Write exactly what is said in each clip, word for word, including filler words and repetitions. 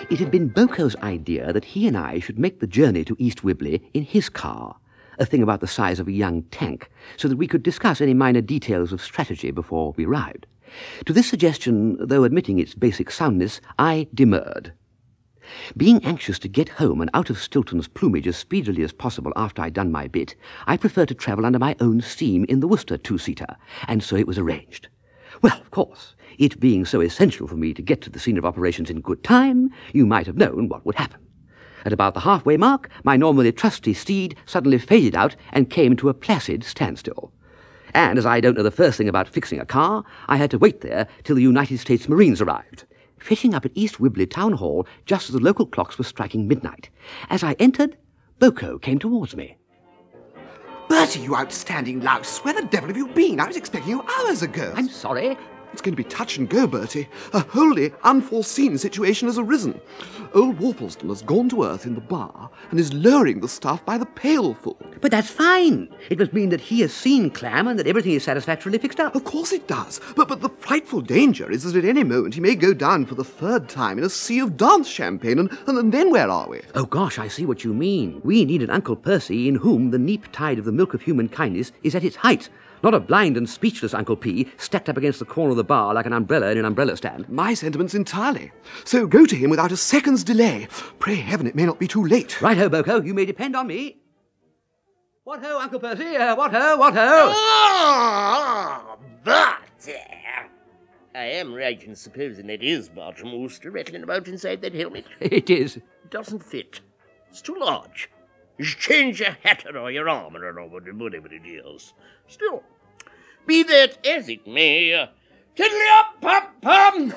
It had been Boco's idea that he and I should make the journey to East Wibley in his car, a thing about the size of a young tank, so that we could discuss any minor details of strategy before we arrived. To this suggestion, though admitting its basic soundness, I demurred. Being anxious to get home and out of Stilton's plumage as speedily as possible after I'd done my bit, I preferred to travel under my own steam in the Worcester two-seater, and so it was arranged. Well, of course, it being so essential for me to get to the scene of operations in good time, you might have known what would happen. At about the halfway mark, my normally trusty steed suddenly faded out and came to a placid standstill. And as I don't know the first thing about fixing a car, I had to wait there till the United States Marines arrived, fitting up at East Wibley Town Hall just as the local clocks were striking midnight. As I entered, Boco came towards me. Bertie, you outstanding louse, where the devil have you been? I was expecting you hours ago. I'm sorry. It's going to be touch and go, Bertie. A wholly unforeseen situation has arisen. Old Worplesdon has gone to earth in the bar and is lowering the stuff by the pailful. But that's fine. It must mean that he has seen Clam and that everything is satisfactorily fixed up. Of course it does. But, but the frightful danger is that at any moment he may go down for the third time in a sea of dance champagne, and, and then where are we? Oh, gosh, I see what you mean. We need an Uncle Percy in whom the neap tide of the milk of human kindness is at its height. Not a blind and speechless Uncle P, stacked up against the corner of the bar like an umbrella in an umbrella stand. My sentiments entirely. So go to him without a second's delay. Pray heaven it may not be too late. Right-ho, Boco, you may depend on me. What-ho, Uncle Percy? Uh, what-ho, what-ho? Oh, but uh, I am right in supposing that is Bartram Wooster rattling about inside that helmet. It is. It doesn't fit. It's too large. You should change your hat or your armour or whatever it is. Still, be that as it may, uh, tiddly up, pop, pop.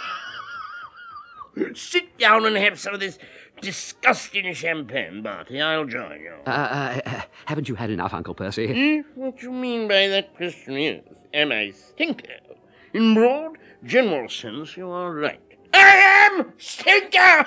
Sit down and have some of this disgusting champagne, Barty. I'll join you. Uh, uh, uh, haven't you had enough, Uncle Percy? Hmm? What you mean by that question is, am I stinker? In broad, general sense, you are right. I am stinker!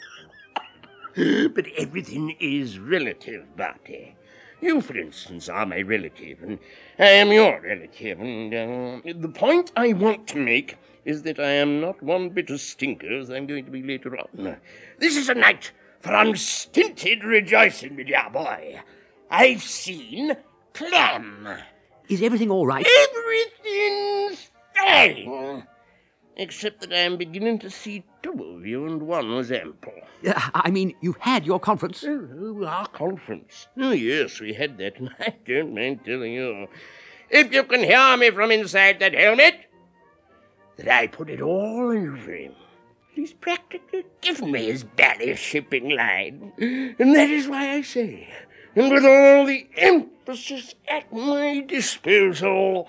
But everything is relative, Barty. You, for instance, are my relative, and I am your relative, and uh, the point I want to make is that I am not one bit as stinker as I'm going to be later on. This is a night for unstinted rejoicing, my dear boy. I've seen Clam. Is everything all right? Everything's fine. Except that I am beginning to see two of you, and one was ample. Uh, I mean, you've had your conference. Oh, our conference. Oh, yes, we had that, and I don't mind telling you. If you can hear me from inside that helmet, that I put it all over him. He's practically given me his bally shipping line. And that is why I say, and with all the emphasis at my disposal,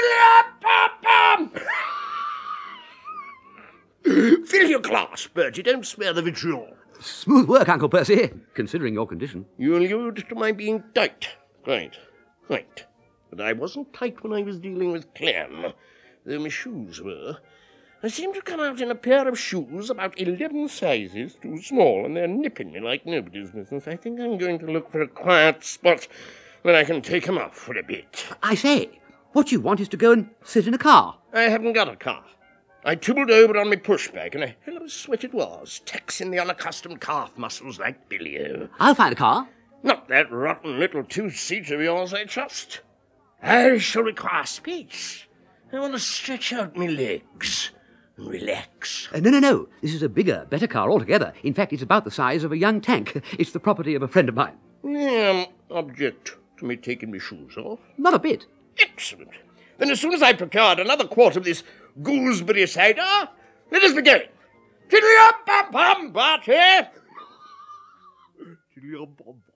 fill your glass, Bertie. Don't smear the vitriol. Smooth work, Uncle Percy, considering your condition. You allude to my being tight. Right, right. But I wasn't tight when I was dealing with Clam, though my shoes were. I seem to come out in a pair of shoes about eleven sizes too small, and they're nipping me like nobody's business. I think I'm going to look for a quiet spot where I can take 'em off for a bit. I say, what you want is to go and sit in a car. I haven't got a car. I tibbled over on my pushback, and a hell of a sweat it was, taxing the unaccustomed calf muscles like Billy-O. I'll find a car. Not that rotten little two-seater of yours, I trust. I shall require space. I want to stretch out my legs and relax. Uh, no, no, no. This is a bigger, better car altogether. In fact, it's about the size of a young tank. It's the property of a friend of mine. Um, object to me taking my shoes off? Not a bit. Excellent. Then as soon as I've procured another quart of this gooseberry cider, let us begin. Tiddly-up-bum-bum, Barty! Tiddly-up-bum-bum.